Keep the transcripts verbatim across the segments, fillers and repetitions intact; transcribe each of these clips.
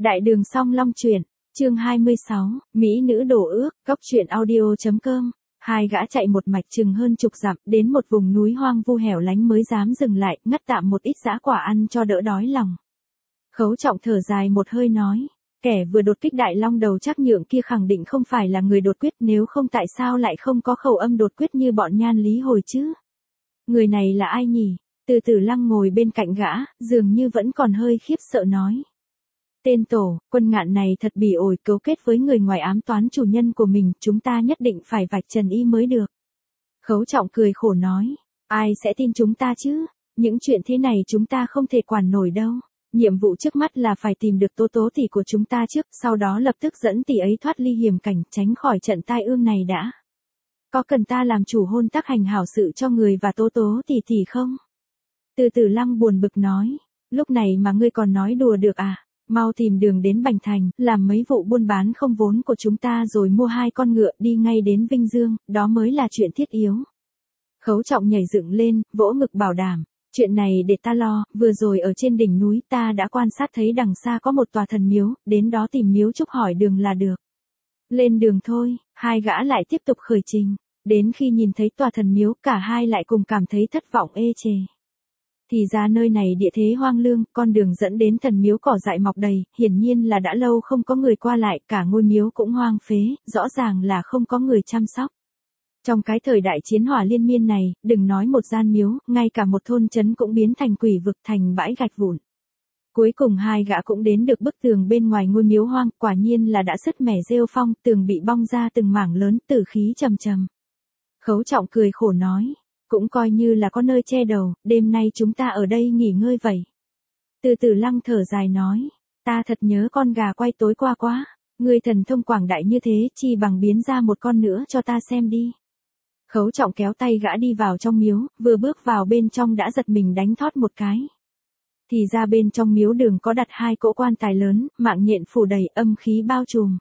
Đại đường Song Long truyện, chương hai mươi sáu, Mỹ nữ đổ ước, góc truyện audio.com. Hai gã chạy một mạch chừng hơn chục dặm, đến một vùng núi hoang vu hẻo lánh mới dám dừng lại, ngắt tạm một ít dã quả ăn cho đỡ đói lòng. Khấu Trọng thở dài một hơi nói, kẻ vừa đột kích Đại Long đầu Trác Nhượng kia khẳng định không phải là người đột quyết, nếu không tại sao lại không có khẩu âm đột quyết như bọn Nhan Lý hồi chứ? Người này là ai nhỉ? Từ Tử Lăng ngồi bên cạnh gã, dường như vẫn còn hơi khiếp sợ nói. Tên tổ, Quân Ngạn này thật bỉ ổi, cấu kết với người ngoài ám toán chủ nhân của mình, chúng ta nhất định phải vạch trần y mới được. Khấu Trọng cười khổ nói, ai sẽ tin chúng ta chứ, những chuyện thế này chúng ta không thể quản nổi đâu. Nhiệm vụ trước mắt là phải tìm được Tố Tố tỷ của chúng ta trước, sau đó lập tức dẫn tỷ ấy thoát ly hiểm cảnh, tránh khỏi trận tai ương này đã. Có cần ta làm chủ hôn tác hành hảo sự cho người và Tố Tố tỷ tỷ không? Từ Tử Lăng buồn bực nói, lúc này mà ngươi còn nói đùa được à? Mau tìm đường đến Bành Thành, làm mấy vụ buôn bán không vốn của chúng ta rồi mua hai con ngựa đi ngay đến Vinh Dương, đó mới là chuyện thiết yếu. Khấu Trọng nhảy dựng lên, vỗ ngực bảo đảm, chuyện này để ta lo, vừa rồi ở trên đỉnh núi ta đã quan sát thấy đằng xa có một tòa thần miếu, đến đó tìm miếu trúc hỏi đường là được. Lên đường thôi, hai gã lại tiếp tục khởi trình, đến khi nhìn thấy tòa thần miếu cả hai lại cùng cảm thấy thất vọng ê chề. Thì ra nơi này địa thế hoang lương, con đường dẫn đến thần miếu cỏ dại mọc đầy, hiển nhiên là đã lâu không có người qua lại, cả ngôi miếu cũng hoang phế, rõ ràng là không có người chăm sóc. Trong cái thời đại chiến hỏa liên miên này, đừng nói một gian miếu, ngay cả một thôn trấn cũng biến thành quỷ vực, thành bãi gạch vụn. Cuối cùng hai gã cũng đến được bức tường bên ngoài ngôi miếu hoang, quả nhiên là đã sứt mẻ rêu phong, tường bị bong ra từng mảng lớn, tử khí trầm trầm. Khấu Trọng cười khổ nói, cũng coi như là có nơi che đầu, đêm nay chúng ta ở đây nghỉ ngơi vậy. Từ Tử Lăng thở dài nói, ta thật nhớ con gà quay tối qua quá, ngươi thần thông quảng đại như thế, chi bằng biến ra một con nữa cho ta xem đi. Khấu Trọng kéo tay gã đi vào trong miếu, vừa bước vào bên trong đã giật mình đánh thót một cái. Thì ra bên trong miếu đường có đặt hai cỗ quan tài lớn, mạng nhện phủ đầy, âm khí bao trùm.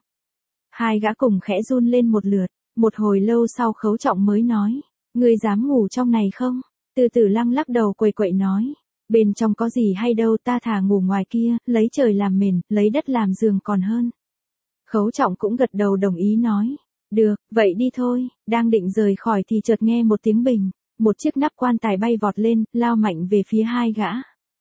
Hai gã cùng khẽ run lên một lượt, một hồi lâu sau Khấu Trọng mới nói, ngươi dám ngủ trong này không? Từ Tử Lăng lắc đầu quậy quậy nói, bên trong có gì hay đâu, ta thà ngủ ngoài kia, lấy trời làm mền, lấy đất làm giường còn hơn. Khấu Trọng cũng gật đầu đồng ý nói, được, vậy đi thôi. Đang định rời khỏi thì chợt nghe một tiếng bình, một chiếc nắp quan tài bay vọt lên, lao mạnh về phía hai gã.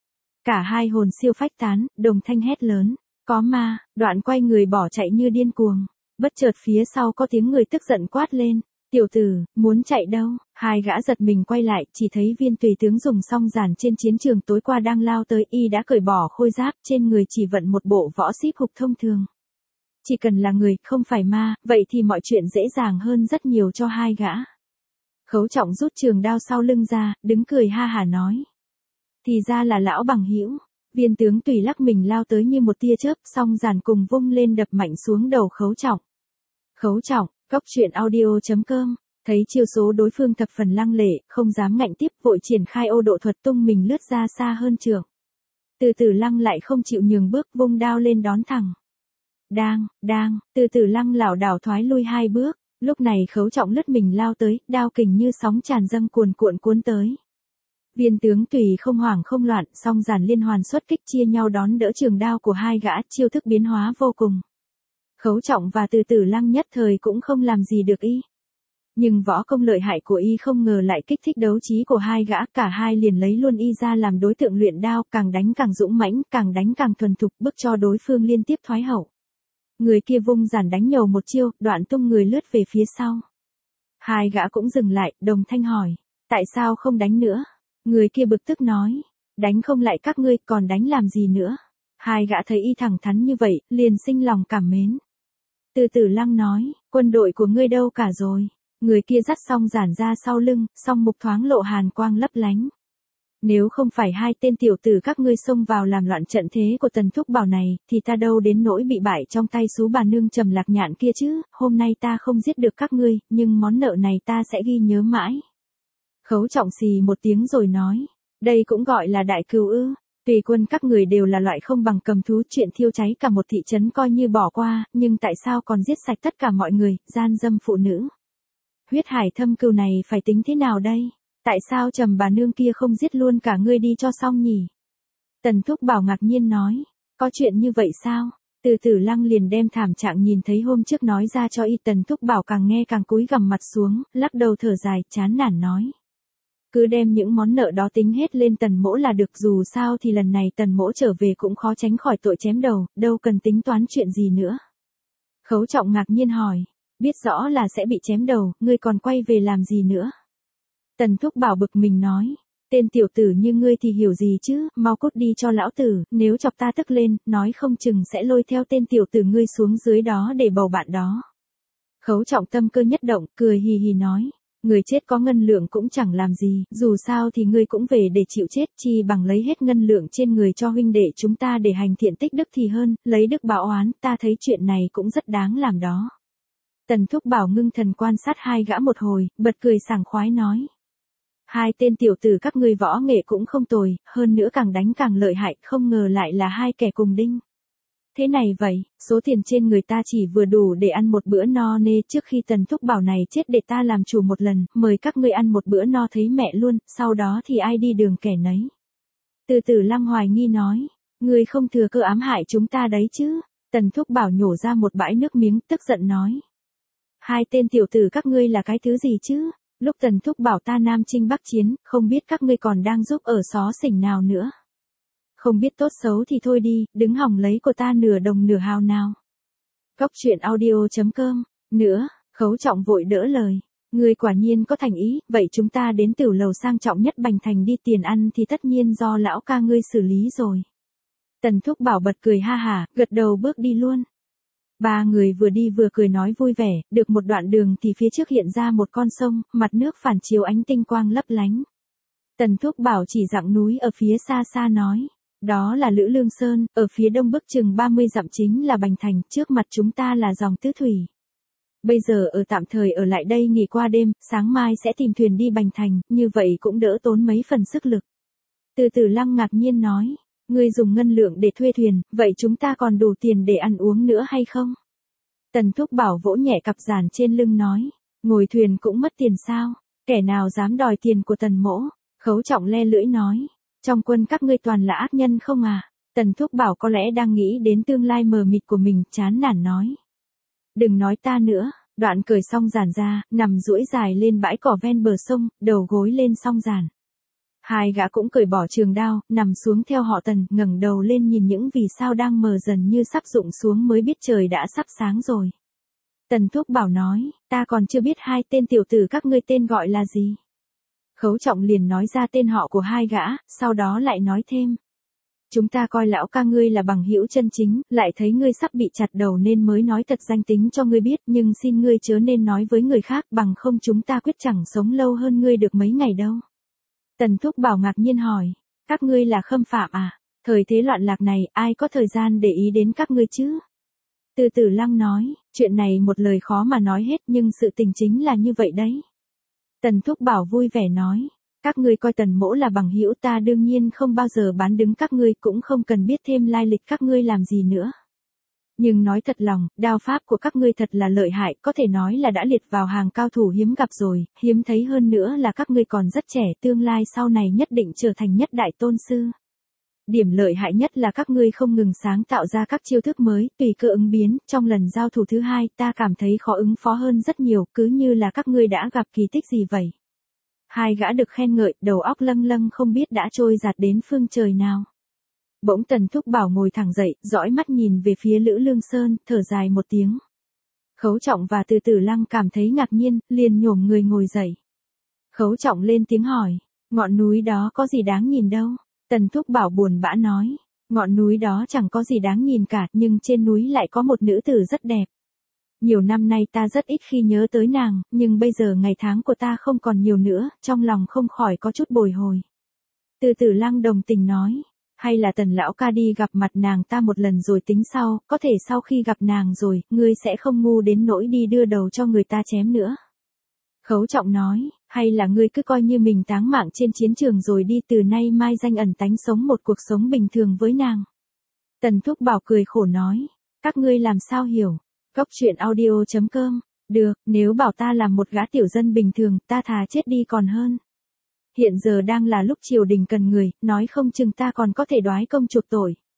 Cả hai hồn siêu phách tán, đồng thanh hét lớn, có ma, đoạn quay người bỏ chạy như điên cuồng. Bất chợt phía sau có tiếng người tức giận quát lên, tiểu tử, muốn chạy đâu? Hai gã giật mình quay lại, chỉ thấy Viên tùy tướng dùng song giản trên chiến trường tối qua đang lao tới, y đã cởi bỏ khôi giáp, trên người chỉ vận một bộ võ sĩ phục thông thường. Chỉ cần là người, không phải ma, vậy thì mọi chuyện dễ dàng hơn rất nhiều cho hai gã. Khấu Trọng rút trường đao sau lưng ra, đứng cười ha hả nói, thì ra là lão bằng hữu. Viên tướng tùy lắc mình lao tới như một tia chớp, song giản cùng vung lên đập mạnh xuống đầu Khấu Trọng. Khấu Trọng, góc truyện audio.com, thấy chiêu số đối phương thập phần lăng lệ, không dám ngạnh tiếp, vội triển khai ô độ thuật tung mình lướt ra xa hơn trường. Từ Tử Lăng lại không chịu nhường bước, vung đao lên đón thẳng. Đang, đang, Từ Tử Lăng lảo đảo thoái lui hai bước, lúc này Khấu Trọng lướt mình lao tới, đao kình như sóng tràn dâng cuồn cuộn cuốn tới. Viên tướng tùy không hoảng không loạn, song giản liên hoàn xuất kích chia nhau đón đỡ trường đao của hai gã, chiêu thức biến hóa vô cùng. Khấu Trọng và Từ Tử Lăng nhất thời cũng không làm gì được y. Nhưng võ công lợi hại của y không ngờ lại kích thích đấu trí của hai gã, cả hai liền lấy luôn y ra làm đối tượng luyện đao, càng đánh càng dũng mãnh, càng đánh càng thuần thục, bức cho đối phương liên tiếp thoái hậu. Người kia vung giản đánh nhầu một chiêu, đoạn tung người lướt về phía sau. Hai gã cũng dừng lại, đồng thanh hỏi, tại sao không đánh nữa? Người kia bực tức nói, đánh không lại các ngươi, còn đánh làm gì nữa? Hai gã thấy y thẳng thắn như vậy, liền sinh lòng cảm mến. Từ Tử Lăng nói, quân đội của ngươi đâu cả rồi? Người kia dắt song giản ra sau lưng, song mục thoáng lộ hàn quang lấp lánh. Nếu không phải hai tên tiểu tử các ngươi xông vào làm loạn trận thế của Tần Thúc Bảo này, thì ta đâu đến nỗi bị bại trong tay xú bà nương Trầm Lạc Nhạn kia chứ, hôm nay ta không giết được các ngươi, nhưng món nợ này ta sẽ ghi nhớ mãi. Khấu Trọng xì một tiếng rồi nói, đây cũng gọi là đại cừu ư? Tùy quân các người đều là loại không bằng cầm thú, chuyện thiêu cháy cả một thị trấn coi như bỏ qua, nhưng tại sao còn giết sạch tất cả mọi người, gian dâm phụ nữ? Huyết hải thâm cừu này phải tính thế nào đây? Tại sao Trầm bà nương kia không giết luôn cả ngươi đi cho xong nhỉ? Tần Thúc Bảo ngạc nhiên nói, có chuyện như vậy sao? Từ Tử Lăng liền đem thảm trạng nhìn thấy hôm trước nói ra cho y. Tần Thúc Bảo càng nghe càng cúi gằm mặt xuống, lắc đầu thở dài, chán nản nói. Cứ đem những món nợ đó tính hết lên Tần Mỗ là được, dù sao thì lần này Tần Mỗ trở về cũng khó tránh khỏi tội chém đầu, đâu cần tính toán chuyện gì nữa. Khấu Trọng ngạc nhiên hỏi, biết rõ là sẽ bị chém đầu, ngươi còn quay về làm gì nữa? Tần Thúc Bảo bực mình nói, tên tiểu tử như ngươi thì hiểu gì chứ, mau cút đi cho lão tử, nếu chọc ta tức lên, nói không chừng sẽ lôi theo tên tiểu tử ngươi xuống dưới đó để bầu bạn đó. Khấu Trọng tâm cơ nhất động, cười hì hì nói, người chết có ngân lượng cũng chẳng làm gì, dù sao thì ngươi cũng về để chịu chết, chi bằng lấy hết ngân lượng trên người cho huynh đệ chúng ta để hành thiện tích đức thì hơn, lấy đức báo oán, ta thấy chuyện này cũng rất đáng làm đó. Tần Thúc Bảo ngưng thần quan sát hai gã một hồi, bật cười sảng khoái nói. Hai tên tiểu tử các ngươi võ nghệ cũng không tồi, hơn nữa càng đánh càng lợi hại, không ngờ lại là hai kẻ cùng đinh. Thế này vậy, số tiền trên người ta chỉ vừa đủ để ăn một bữa no nê, trước khi Tần Thúc Bảo này chết để ta làm chủ một lần, mời các ngươi ăn một bữa no thấy mẹ luôn, sau đó thì ai đi đường kẻ nấy. Từ Tử Lăng hoài nghi nói, ngươi không thừa cơ ám hại chúng ta đấy chứ. Tần Thúc Bảo nhổ ra một bãi nước miếng, tức giận nói. Hai tên tiểu tử các ngươi là cái thứ gì chứ? Lúc Tần Thúc Bảo ta Nam Chinh Bắc Chiến, không biết các ngươi còn đang giúp ở xó xỉnh nào nữa. Không biết tốt xấu thì thôi đi, đứng hòng lấy của ta nửa đồng nửa hào nào. Góc truyện audio chấm com, nữa, Khấu Trọng vội đỡ lời. Ngươi quả nhiên có thành ý, vậy chúng ta đến tiểu lầu sang trọng nhất Bành Thành đi, tiền ăn thì tất nhiên do lão ca ngươi xử lý rồi. Tần Thúc Bảo bật cười ha hả, gật đầu bước đi luôn. Ba người vừa đi vừa cười nói vui vẻ, được một đoạn đường thì phía trước hiện ra một con sông, mặt nước phản chiếu ánh tinh quang lấp lánh. Tần Thúc Bảo chỉ dặng núi ở phía xa xa nói, đó là Lữ Lương Sơn, ở phía đông bắc chừng ba mươi dặm chính là Bành Thành, trước mặt chúng ta là dòng Tứ Thủy. Bây giờ ở tạm thời ở lại đây nghỉ qua đêm, sáng mai sẽ tìm thuyền đi Bành Thành, như vậy cũng đỡ tốn mấy phần sức lực. Từ Tử Lăng ngạc nhiên nói. Ngươi dùng ngân lượng để thuê thuyền, vậy chúng ta còn đủ tiền để ăn uống nữa hay không? Tần Thúc Bảo vỗ nhẹ cặp giản trên lưng nói, ngồi thuyền cũng mất tiền sao, kẻ nào dám đòi tiền của Tần Mỗ? Khấu Trọng le lưỡi nói, trong quân các ngươi toàn là ác nhân không à? Tần Thúc Bảo có lẽ đang nghĩ đến tương lai mờ mịt của mình, chán nản nói. Đừng nói ta nữa, đoạn cởi song giản ra, nằm duỗi dài lên bãi cỏ ven bờ sông, đầu gối lên song giản. Hai gã cũng cởi bỏ trường đao, nằm xuống theo họ Tần, ngẩng đầu lên nhìn những vì sao đang mờ dần như sắp rụng xuống mới biết trời đã sắp sáng rồi. Tần Thúc Bảo nói, ta còn chưa biết hai tên tiểu tử các ngươi tên gọi là gì. Khấu Trọng liền nói ra tên họ của hai gã, sau đó lại nói thêm. Chúng ta coi lão ca ngươi là bằng hữu chân chính, lại thấy ngươi sắp bị chặt đầu nên mới nói thật danh tính cho ngươi biết, nhưng xin ngươi chớ nên nói với người khác, bằng không chúng ta quyết chẳng sống lâu hơn ngươi được mấy ngày đâu. Tần Thúc Bảo ngạc nhiên hỏi, các ngươi là khâm phạm à? Thời thế loạn lạc này, ai có thời gian để ý đến các ngươi chứ? Từ Tử Lăng nói, chuyện này một lời khó mà nói hết, nhưng sự tình chính là như vậy đấy. Tần Thúc Bảo vui vẻ nói, các ngươi coi Tần Mỗ là bằng hữu, ta đương nhiên không bao giờ bán đứng các ngươi, cũng không cần biết thêm lai lịch các ngươi làm gì nữa. Nhưng nói thật lòng, đao pháp của các ngươi thật là lợi hại, có thể nói là đã liệt vào hàng cao thủ hiếm gặp rồi, hiếm thấy hơn nữa là các ngươi còn rất trẻ, tương lai sau này nhất định trở thành nhất đại tôn sư. Điểm lợi hại nhất là các ngươi không ngừng sáng tạo ra các chiêu thức mới, tùy cơ ứng biến, trong lần giao thủ thứ hai ta cảm thấy khó ứng phó hơn rất nhiều, cứ như là các ngươi đã gặp kỳ tích gì vậy. Hai gã được khen ngợi, đầu óc lâng lâng không biết đã trôi giạt đến phương trời nào. Bỗng Tần Thúc Bảo ngồi thẳng dậy, dõi mắt nhìn về phía Lữ Lương Sơn, thở dài một tiếng. Khấu Trọng và Từ Tử Lăng cảm thấy ngạc nhiên, liền nhổm người ngồi dậy. Khấu Trọng lên tiếng hỏi, ngọn núi đó có gì đáng nhìn đâu? Tần Thúc Bảo buồn bã nói, ngọn núi đó chẳng có gì đáng nhìn cả, nhưng trên núi lại có một nữ tử rất đẹp. Nhiều năm nay ta rất ít khi nhớ tới nàng, nhưng bây giờ ngày tháng của ta không còn nhiều nữa, trong lòng không khỏi có chút bồi hồi. Từ Tử Lăng đồng tình nói, hay là Tần lão ca đi gặp mặt nàng ta một lần rồi tính sau, có thể sau khi gặp nàng rồi, ngươi sẽ không ngu đến nỗi đi đưa đầu cho người ta chém nữa. Khấu Trọng nói, hay là ngươi cứ coi như mình táng mạng trên chiến trường rồi đi, từ nay mai danh ẩn tánh sống một cuộc sống bình thường với nàng. Tần Thúc Bảo cười khổ nói, các ngươi làm sao hiểu. Góc truyện audio chấm com, được, nếu bảo ta làm một gã tiểu dân bình thường, ta thà chết đi còn hơn. Hiện giờ đang là lúc triều đình cần người, nói không chừng ta còn có thể đoái công chuộc tội.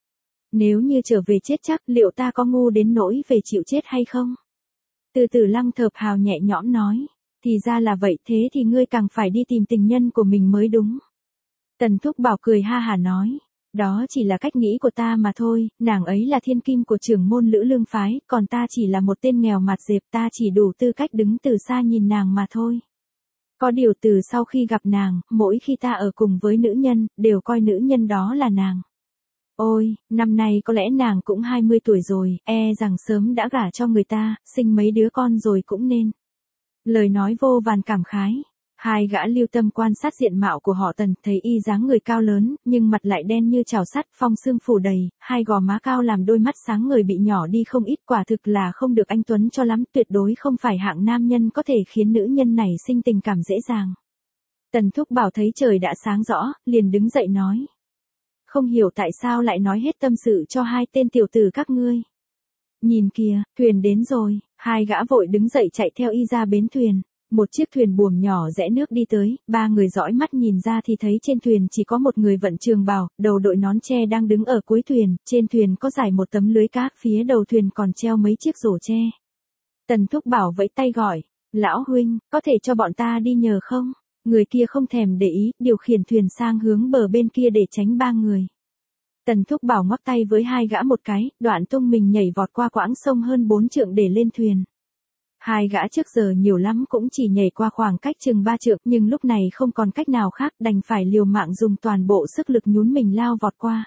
Nếu như trở về chết chắc, liệu ta có ngu đến nỗi về chịu chết hay không? Từ Tử Lăng thở phào nhẹ nhõm nói. Thì ra là vậy, thế thì ngươi càng phải đi tìm tình nhân của mình mới đúng. Tần Thúc Bảo cười ha hả nói. Đó chỉ là cách nghĩ của ta mà thôi, nàng ấy là thiên kim của trưởng môn Lữ Lương phái, còn ta chỉ là một tên nghèo mặt dẹp, ta chỉ đủ tư cách đứng từ xa nhìn nàng mà thôi. Có điều từ sau khi gặp nàng, mỗi khi ta ở cùng với nữ nhân, đều coi nữ nhân đó là nàng. Ôi, năm nay có lẽ nàng cũng hai mươi tuổi rồi, e rằng sớm đã gả cho người ta, sinh mấy đứa con rồi cũng nên. Lời nói vô vàn cảm khái. Hai gã lưu tâm quan sát diện mạo của họ Tần, thấy y dáng người cao lớn, nhưng mặt lại đen như chảo sắt, phong xương phủ đầy, hai gò má cao làm đôi mắt sáng ngời bị nhỏ đi không ít, quả thực là không được anh tuấn cho lắm, tuyệt đối không phải hạng nam nhân có thể khiến nữ nhân này sinh tình cảm dễ dàng. Tần Thúc Bảo thấy trời đã sáng rõ, liền đứng dậy nói. Không hiểu tại sao lại nói hết tâm sự cho hai tên tiểu tử các ngươi. Nhìn kìa, thuyền đến rồi, hai gã vội đứng dậy chạy theo y ra bến thuyền. Một chiếc thuyền buồm nhỏ rẽ nước đi tới, ba người dõi mắt nhìn ra thì thấy trên thuyền chỉ có một người vận trường bào, đầu đội nón tre đang đứng ở cuối thuyền, trên thuyền có dải một tấm lưới cá, phía đầu thuyền còn treo mấy chiếc rổ tre. Tần Thúc Bảo vẫy tay gọi, lão huynh, có thể cho bọn ta đi nhờ không? Người kia không thèm để ý, điều khiển thuyền sang hướng bờ bên kia để tránh ba người. Tần Thúc Bảo ngoắc tay với hai gã một cái, đoạn tung mình nhảy vọt qua quãng sông hơn bốn trượng để lên thuyền. Hai gã trước giờ nhiều lắm cũng chỉ nhảy qua khoảng cách chừng ba trượng, nhưng lúc này không còn cách nào khác, đành phải liều mạng dùng toàn bộ sức lực nhún mình lao vọt qua.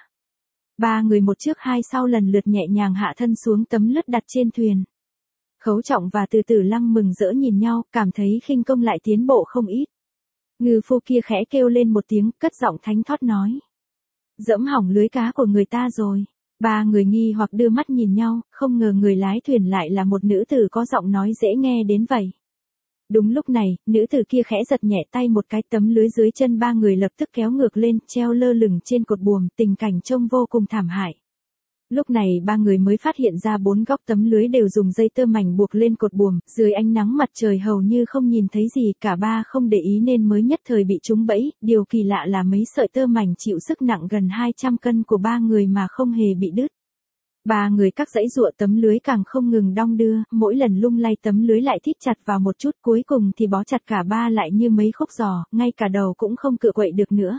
Ba người một trước hai sau lần lượt nhẹ nhàng hạ thân xuống tấm lướt đặt trên thuyền. Khấu Trọng và Từ Tử Lăng mừng rỡ nhìn nhau, cảm thấy khinh công lại tiến bộ không ít. Ngư phu kia khẽ kêu lên một tiếng, cất giọng thánh thót nói. Dẫm hỏng lưới cá của người ta rồi. Ba người nghi hoặc đưa mắt nhìn nhau, không ngờ người lái thuyền lại là một nữ tử có giọng nói dễ nghe đến vậy. Đúng lúc này, nữ tử kia khẽ giật nhẹ tay một cái, tấm lưới dưới chân ba người lập tức kéo ngược lên, treo lơ lửng trên cột buồm, tình cảnh trông vô cùng thảm hại. Lúc này ba người mới phát hiện ra bốn góc tấm lưới đều dùng dây tơ mảnh buộc lên cột buồm, dưới ánh nắng mặt trời hầu như không nhìn thấy gì, cả ba không để ý nên mới nhất thời bị trúng bẫy, điều kỳ lạ là mấy sợi tơ mảnh chịu sức nặng gần hai trăm cân của ba người mà không hề bị đứt. Ba người các dãy giụa tấm lưới càng không ngừng đong đưa, mỗi lần lung lay tấm lưới lại thít chặt vào một chút, cuối cùng thì bó chặt cả ba lại như mấy khúc giò, ngay cả đầu cũng không cựa quậy được nữa.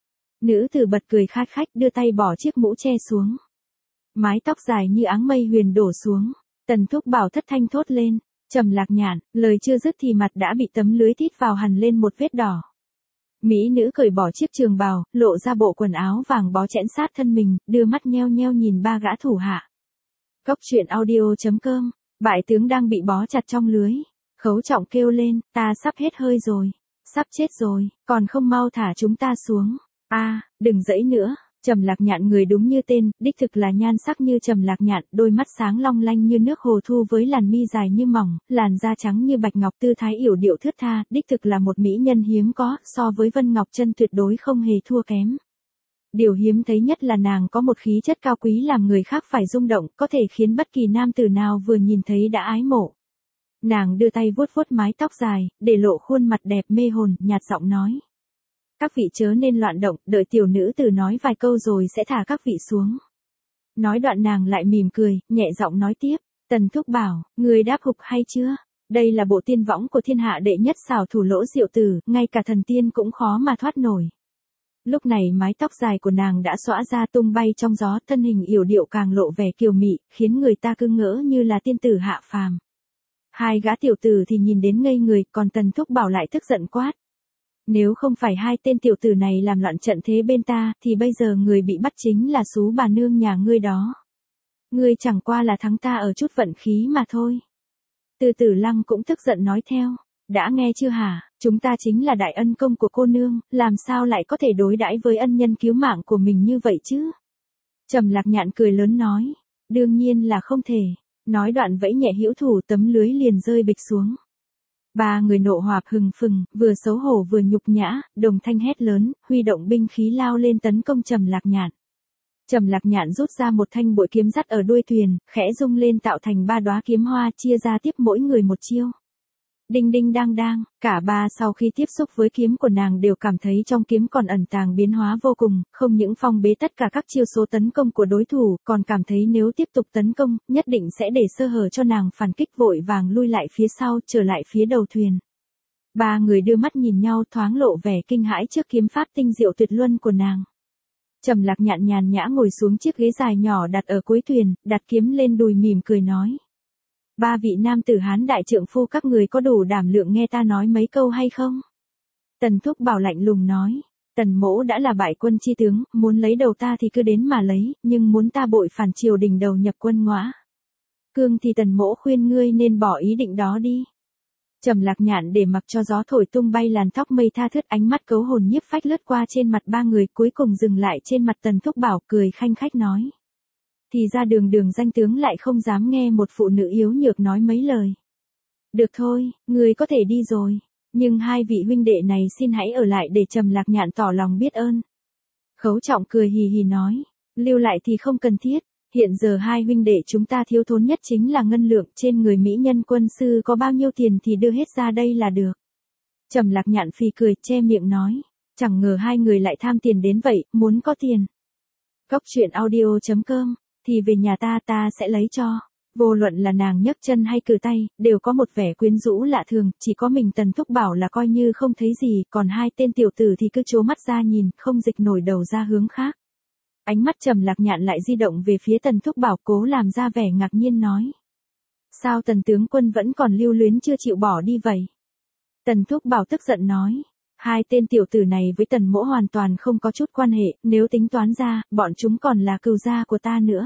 Nữ tử bật cười khát khách đưa tay bỏ chiếc mũ che xuống. Mái tóc dài như áng mây huyền đổ xuống. Tần Thúc Bảo thất thanh thốt lên. Trầm Lạc Nhạn, lời chưa dứt thì mặt đã bị tấm lưới thít vào hằn lên một vết đỏ. Mỹ nữ cởi bỏ chiếc trường bào, lộ ra bộ quần áo vàng bó chẽn sát thân mình, đưa mắt nheo nheo nhìn ba gã thủ hạ. Góc truyện audio chấm com. Bại tướng đang bị bó chặt trong lưới. Khấu Trọng kêu lên, ta sắp hết hơi rồi. Sắp chết rồi, còn không mau thả chúng ta xuống. A, đừng dãy nữa. Trầm Lạc Nhạn người đúng như tên, đích thực là nhan sắc như Trầm Lạc Nhạn, đôi mắt sáng long lanh như nước hồ thu với làn mi dài như mỏng, làn da trắng như bạch ngọc, tư thái yểu điệu thướt tha, đích thực là một mỹ nhân hiếm có, so với Vân Ngọc Chân tuyệt đối không hề thua kém. Điều hiếm thấy nhất là nàng có một khí chất cao quý làm người khác phải rung động, có thể khiến bất kỳ nam tử nào vừa nhìn thấy đã ái mộ. Nàng đưa tay vuốt vuốt mái tóc dài, để lộ khuôn mặt đẹp mê hồn, nhạt giọng nói. Các vị chớ nên loạn động, đợi tiểu nữ tử nói vài câu rồi sẽ thả các vị xuống. Nói đoạn nàng lại mỉm cười, nhẹ giọng nói tiếp, Tần Thúc Bảo, người đáp hục hay chưa? Đây là bộ tiên võng của thiên hạ đệ nhất xảo thủ Lỗ Diệu Tử, ngay cả thần tiên cũng khó mà thoát nổi. Lúc này mái tóc dài của nàng đã xõa ra tung bay trong gió, thân hình yểu điệu càng lộ vẻ kiều mị, khiến người ta cứ ngỡ như là tiên tử hạ phàm. Hai gã tiểu tử thì nhìn đến ngây người, còn Tần Thúc Bảo lại tức giận quát. Nếu không phải hai tên tiểu tử này làm loạn trận thế bên ta, thì bây giờ người bị bắt chính là xú bà nương nhà ngươi đó. Ngươi chẳng qua là thắng ta ở chút vận khí mà thôi. Từ Tử Lăng cũng tức giận nói theo, đã nghe chưa hả, chúng ta chính là đại ân công của cô nương, làm sao lại có thể đối đãi với ân nhân cứu mạng của mình như vậy chứ? Trầm Lạc Nhạn cười lớn nói, đương nhiên là không thể. Nói đoạn vẫy nhẹ hữu thủ, tấm lưới liền rơi bịch xuống. Ba người nộ hỏa hừng phừng, vừa xấu hổ vừa nhục nhã, đồng thanh hét lớn, huy động binh khí lao lên tấn công Trầm Lạc Nhạn. Trầm Lạc Nhạn rút ra một thanh bội kiếm dắt ở đuôi thuyền, khẽ rung lên tạo thành ba đóa kiếm hoa, chia ra tiếp mỗi người một chiêu. Đinh đinh đang đang, cả ba sau khi tiếp xúc với kiếm của nàng đều cảm thấy trong kiếm còn ẩn tàng biến hóa vô cùng, không những phong bế tất cả các chiêu số tấn công của đối thủ, còn cảm thấy nếu tiếp tục tấn công, nhất định sẽ để sơ hở cho nàng phản kích, vội vàng lui lại phía sau, trở lại phía đầu thuyền. Ba người đưa mắt nhìn nhau, thoáng lộ vẻ kinh hãi trước kiếm pháp tinh diệu tuyệt luân của nàng. Trầm Lạc Nhạn nhàn nhã ngồi xuống chiếc ghế dài nhỏ đặt ở cuối thuyền, đặt kiếm lên đùi mỉm cười nói. Ba vị nam tử Hán đại trượng phu, các người có đủ đảm lượng nghe ta nói mấy câu hay không? Tần Thúc Bảo lạnh lùng nói. Tần mỗ đã là bại quân chi tướng, muốn lấy đầu ta thì cứ đến mà lấy, nhưng muốn ta bội phản triều đình đầu nhập quân ngõa cương thì tần mỗ khuyên ngươi nên bỏ ý định đó đi. Trầm Lạc Nhạn để mặc cho gió thổi tung bay làn tóc mây tha thướt, ánh mắt cấu hồn nhiếp phách lướt qua trên mặt ba người, cuối cùng dừng lại trên mặt Tần Thúc Bảo, cười khanh khách nói. Thì ra đường đường danh tướng lại không dám nghe một phụ nữ yếu nhược nói mấy lời. Được thôi, người có thể đi rồi, nhưng hai vị huynh đệ này xin hãy ở lại để Trầm Lạc Nhạn tỏ lòng biết ơn. Khấu Trọng cười hì hì nói, lưu lại thì không cần thiết. Hiện giờ hai huynh đệ chúng ta thiếu thốn nhất chính là ngân lượng, trên người mỹ nhân quân sư có bao nhiêu tiền thì đưa hết ra đây là được. Trầm Lạc Nhạn phì cười, che miệng nói, chẳng ngờ hai người lại tham tiền đến vậy, muốn có tiền. Cóc truyện audio chấm com, thì về nhà ta ta sẽ lấy cho. Vô luận là nàng nhấc chân hay cử tay, đều có một vẻ quyến rũ lạ thường, chỉ có mình Tần Thúc Bảo là coi như không thấy gì, còn hai tên tiểu tử thì cứ trố mắt ra nhìn, không dịch nổi đầu ra hướng khác. Ánh mắt Trầm Lạc Nhạn lại di động về phía Tần Thúc Bảo, cố làm ra vẻ ngạc nhiên nói. Sao Tần tướng quân vẫn còn lưu luyến chưa chịu bỏ đi vậy? Tần Thúc Bảo tức giận nói. Hai tên tiểu tử này với Tần mỗ hoàn toàn không có chút quan hệ, nếu tính toán ra, bọn chúng còn là cừu gia của ta nữa.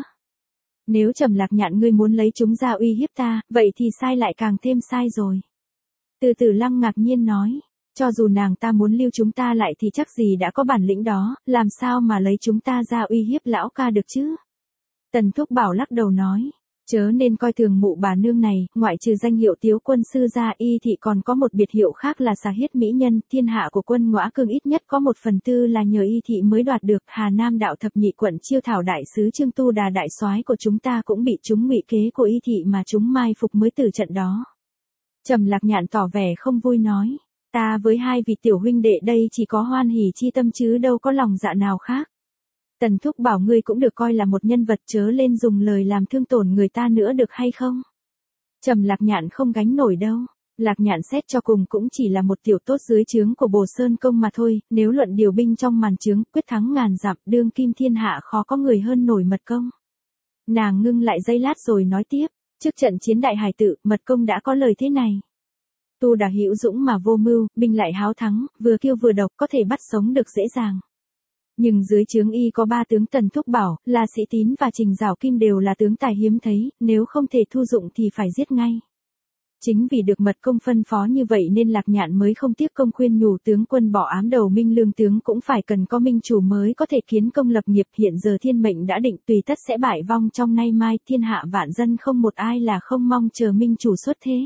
Nếu Trầm Lạc Nhạn ngươi muốn lấy chúng ra uy hiếp ta, vậy thì sai lại càng thêm sai rồi. Từ Từ Lăng ngạc nhiên nói. Cho dù nàng ta muốn lưu chúng ta lại thì chắc gì đã có bản lĩnh đó, làm sao mà lấy chúng ta ra uy hiếp lão ca được chứ? Tần Thúc Bảo lắc đầu nói, chớ nên coi thường mụ bà nương này, ngoại trừ danh hiệu tiếu quân sư ra y thì còn có một biệt hiệu khác là xà hiết mỹ nhân, thiên hạ của quân ngõa cương ít nhất có một phần tư là nhờ y thị mới đoạt được. Hà Nam đạo thập nhị quận chiêu thảo đại sứ Trương Tu Đà đại soái của chúng ta cũng bị chúng ngụy kế của y thị mà chúng mai phục mới tử trận đó. Trầm Lạc Nhạn tỏ vẻ không vui nói. Ta với hai vị tiểu huynh đệ đây chỉ có hoan hỉ chi tâm chứ đâu có lòng dạ nào khác. Tần Thúc Bảo ngươi cũng được coi là một nhân vật, chớ lên dùng lời làm thương tổn người ta nữa được hay không? Trầm Lạc Nhạn không gánh nổi đâu. Lạc Nhạn xét cho cùng cũng chỉ là một tiểu tốt dưới trướng của Bồ Sơn Công mà thôi, nếu luận điều binh trong màn trướng, quyết thắng ngàn dặm, đương kim thiên hạ khó có người hơn nổi Mật Công. Nàng ngưng lại giây lát rồi nói tiếp, trước trận chiến đại hải tự, Mật Công đã có lời thế này. Tu Đà hữu dũng mà vô mưu, binh lại háo thắng, vừa kiêu vừa độc, có thể bắt sống được dễ dàng. Nhưng dưới trướng y có ba tướng Tần Thúc Bảo, là Sĩ Tín và Trình Giảo Kim đều là tướng tài hiếm thấy, nếu không thể thu dụng thì phải giết ngay. Chính vì được Mật Công phân phó như vậy nên Lạc Nhạn mới không tiếc công khuyên nhủ tướng quân bỏ ám đầu Minh Lương tướng cũng phải cần có minh chủ mới có thể kiến công lập nghiệp. Hiện giờ thiên mệnh đã định, tùy tất sẽ bại vong trong nay mai, thiên hạ vạn dân không một ai là không mong chờ minh chủ xuất thế.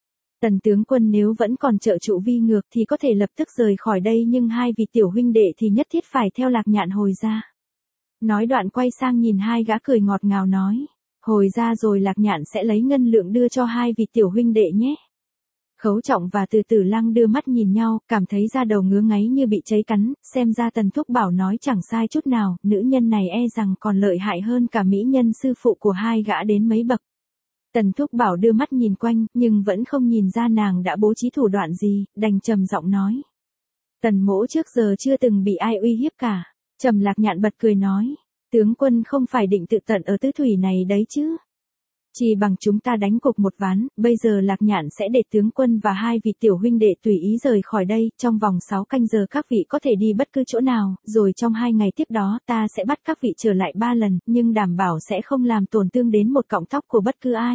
Tần tướng quân nếu vẫn còn trợ trụ vi ngược thì có thể lập tức rời khỏi đây, nhưng hai vị tiểu huynh đệ thì nhất thiết phải theo Lạc Nhạn hồi ra. Nói đoạn quay sang nhìn hai gã cười ngọt ngào nói, hồi ra rồi Lạc Nhạn sẽ lấy ngân lượng đưa cho hai vị tiểu huynh đệ nhé. Khấu Trọng và Từ Từ Lăng đưa mắt nhìn nhau, cảm thấy da đầu ngứa ngáy như bị cháy cắn, xem ra Tần Thúc Bảo nói chẳng sai chút nào, nữ nhân này e rằng còn lợi hại hơn cả mỹ nhân sư phụ của hai gã đến mấy bậc. Tần Thúc Bảo đưa mắt nhìn quanh, nhưng vẫn không nhìn ra nàng đã bố trí thủ đoạn gì, đành trầm giọng nói. Tần mỗ trước giờ chưa từng bị ai uy hiếp cả. Trầm Lạc Nhạn bật cười nói, tướng quân không phải định tự tận ở tứ thủy này đấy chứ. Chỉ bằng chúng ta đánh cục một ván, bây giờ Lạc Nhạn sẽ để tướng quân và hai vị tiểu huynh đệ tùy ý rời khỏi đây, trong vòng sáu canh giờ các vị có thể đi bất cứ chỗ nào, rồi trong hai ngày tiếp đó ta sẽ bắt các vị trở lại ba lần, nhưng đảm bảo sẽ không làm tổn thương đến một cọng tóc của bất cứ ai.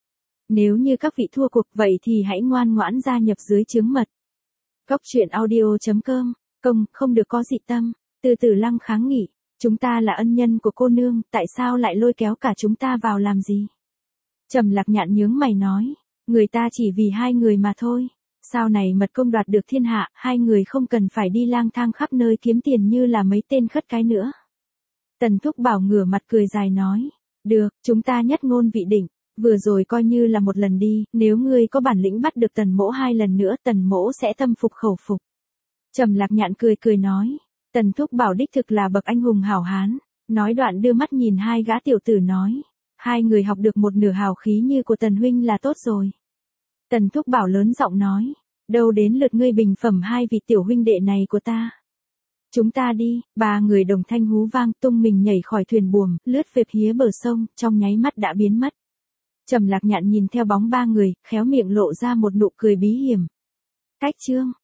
Nếu như các vị thua cuộc vậy thì hãy ngoan ngoãn gia nhập dưới trướng Mật. Cóc truyện audio chấm com, công, không được có dị tâm. Từ Từ Lăng kháng nghị, chúng ta là ân nhân của cô nương, tại sao lại lôi kéo cả chúng ta vào làm gì? Trầm Lạc Nhạn nhướng mày nói, người ta chỉ vì hai người mà thôi. Sau này Mật Công đoạt được thiên hạ, hai người không cần phải đi lang thang khắp nơi kiếm tiền như là mấy tên khất cái nữa. Tần Thúc Bảo ngửa mặt cười dài nói, được, chúng ta nhất ngôn vị định. Vừa rồi coi như là một lần đi, nếu ngươi có bản lĩnh bắt được Tần mỗ hai lần nữa, Tần mỗ sẽ tâm phục khẩu phục. Trầm Lạc Nhạn cười cười nói, Tần thúc bảo đích thực là bậc anh hùng hảo hán, nói đoạn đưa mắt nhìn hai gã tiểu tử nói, hai người học được một nửa hào khí như của Tần huynh là tốt rồi. Tần thúc bảo lớn giọng nói, đâu đến lượt ngươi bình phẩm hai vị tiểu huynh đệ này của ta. Chúng ta đi, ba người đồng thanh hú vang tung mình nhảy khỏi thuyền buồm, lướt về phía bờ sông, trong nháy mắt đã biến mất. Trầm Lạc Nhạn nhìn theo bóng ba người, khéo miệng lộ ra một nụ cười bí hiểm. Cách chương